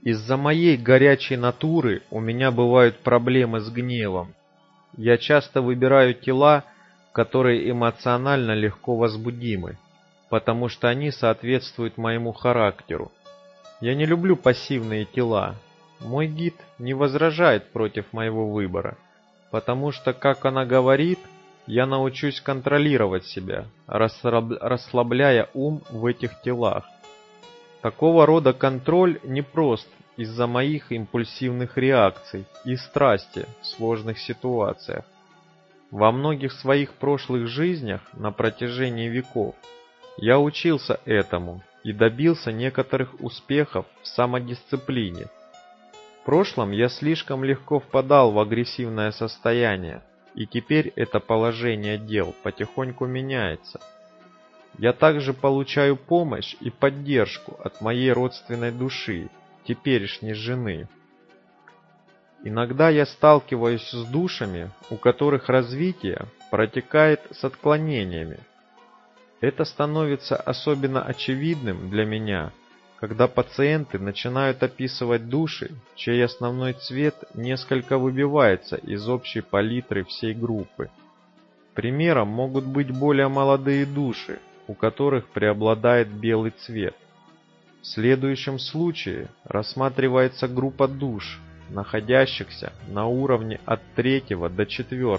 Из-за моей горячей натуры у меня бывают проблемы с гневом. Я часто выбираю тела, которые эмоционально легко возбудимы, потому что они соответствуют моему характеру. Я не люблю пассивные тела. Мой гид не возражает против моего выбора, потому что, как она говорит, я научусь контролировать себя, расслабляя ум в этих телах. Такого рода контроль непрост из-за моих импульсивных реакций и страсти в сложных ситуациях. Во многих своих прошлых жизнях на протяжении веков я учился этому и добился некоторых успехов в самодисциплине. В прошлом я слишком легко впадал в агрессивное состояние, и теперь это положение дел потихоньку меняется. Я также получаю помощь и поддержку от моей родственной души, теперешней жены. Иногда я сталкиваюсь с душами, у которых развитие протекает с отклонениями. Это становится особенно очевидным для меня, когда пациенты начинают описывать души, чей основной цвет несколько выбивается из общей палитры всей группы. Примером могут быть более молодые души, у которых преобладает белый цвет. В следующем случае рассматривается группа душ, находящихся на уровне от 3 до 4.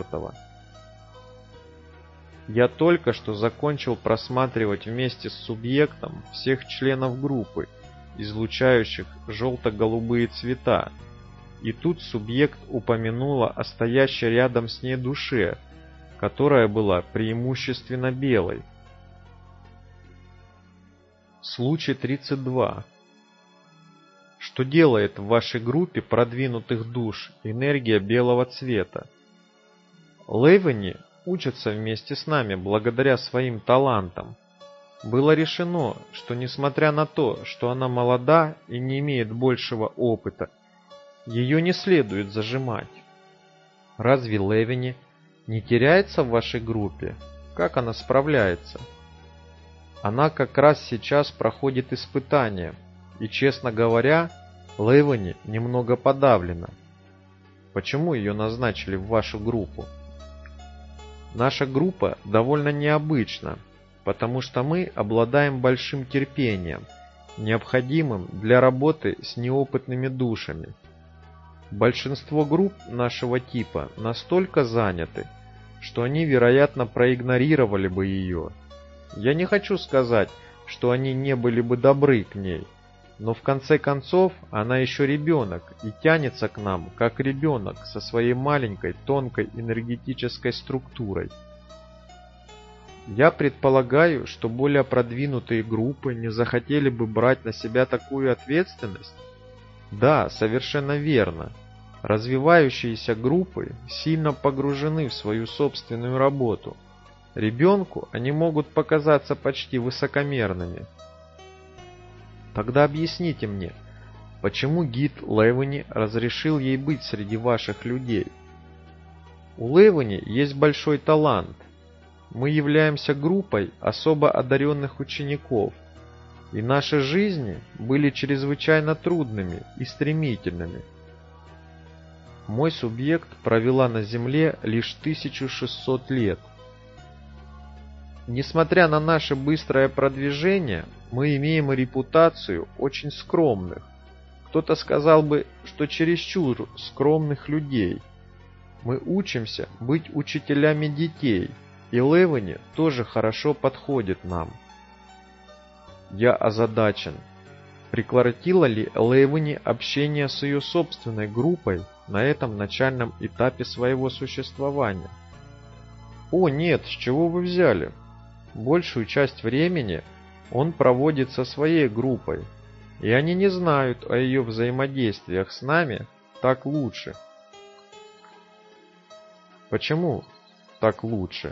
Я только что закончил просматривать вместе с субъектом всех членов группы, излучающих желто-голубые цвета, и тут субъект упомянула о стоящей рядом с ней душе, которая была преимущественно белой. Случай 32. Что делает в вашей группе продвинутых душ энергия белого цвета? Лейвени учатся вместе с нами благодаря своим талантам. Было решено, что несмотря на то, что она молода и не имеет большего опыта, ее не следует зажимать. Разве Лейвени не теряется в вашей группе? Как она справляется? Она как раз сейчас проходит испытание, и, честно говоря, Лейвени немного подавлена. Почему ее назначили в вашу группу? Наша группа довольно необычна, потому что мы обладаем большим терпением, необходимым для работы с неопытными душами. Большинство групп нашего типа настолько заняты, что они, вероятно, проигнорировали бы ее. Я не хочу сказать, что они не были бы добры к ней, но в конце концов она еще ребенок и тянется к нам, как ребенок со своей маленькой тонкой энергетической структурой. Я предполагаю, что более продвинутые группы не захотели бы брать на себя такую ответственность? Да, совершенно верно. Развивающиеся группы сильно погружены в свою собственную работу. Ребенку они могут показаться почти высокомерными. Тогда объясните мне, почему гид Лейвени разрешил ей быть среди ваших людей? У Лейвени есть большой талант. Мы являемся группой особо одаренных учеников, и наши жизни были чрезвычайно трудными и стремительными. Мой субъект провела на Земле лишь 1600 лет. Несмотря на наше быстрое продвижение, мы имеем репутацию очень скромных. Кто-то сказал бы, что чересчур скромных людей. Мы учимся быть учителями детей, и Лейвени тоже хорошо подходит нам. Я озадачен. Прекратила ли Лейвени общение с ее собственной группой на этом начальном этапе своего существования? О нет, с чего вы взяли? Большую часть времени он проводит со своей группой, и они не знают о ее взаимодействиях с нами так лучше. Почему так лучше?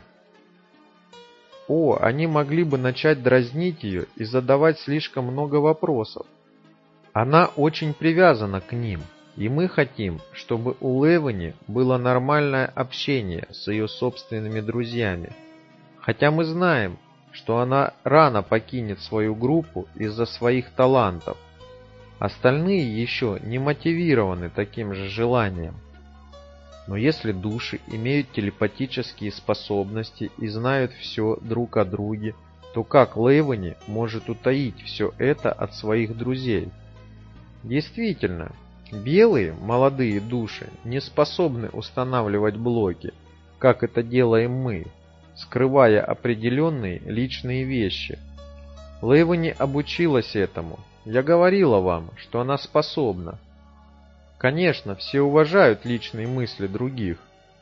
Они могли бы начать дразнить ее и задавать слишком много вопросов. Она очень привязана к ним, и мы хотим, чтобы у Лейвени было нормальное общение с ее собственными друзьями. Хотя мы знаем, что она рано покинет свою группу из-за своих талантов. Остальные еще не мотивированы таким же желанием. Но если души имеют телепатические способности и знают все друг о друге, то как Лейвани может утаить все это от своих друзей? Действительно, белые молодые души не способны устанавливать блоки, как это делаем мы, скрывая определенные личные вещи. Лейвани обучилась этому. Я говорила вам, что она способна. Конечно, все уважают личные мысли других.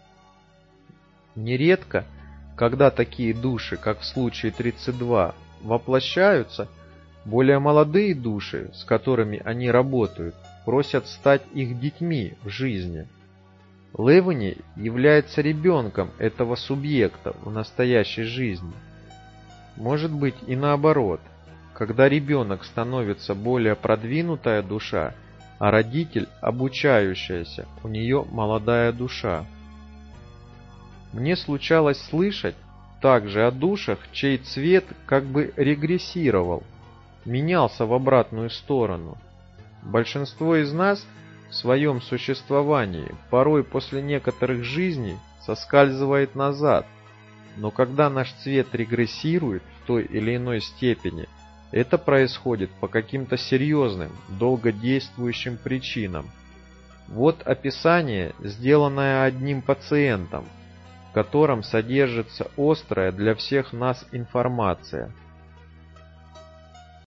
Нередко, когда такие души, как в случае 32, воплощаются, более молодые души, с которыми они работают, просят стать их детьми в жизни. Лейвани является ребенком этого субъекта в настоящей жизни. Может быть и наоборот, когда ребенок становится более продвинутая душа, а родитель обучающаяся, у нее молодая душа. Мне случалось слышать также о душах, чей цвет как бы регрессировал, менялся в обратную сторону. Большинство из нас в своем существовании порой после некоторых жизней соскальзывает назад, но когда наш цвет регрессирует в той или иной степени, это происходит по каким-то серьезным, долгодействующим причинам. Вот описание, сделанное одним пациентом, в котором содержится острая для всех нас информация.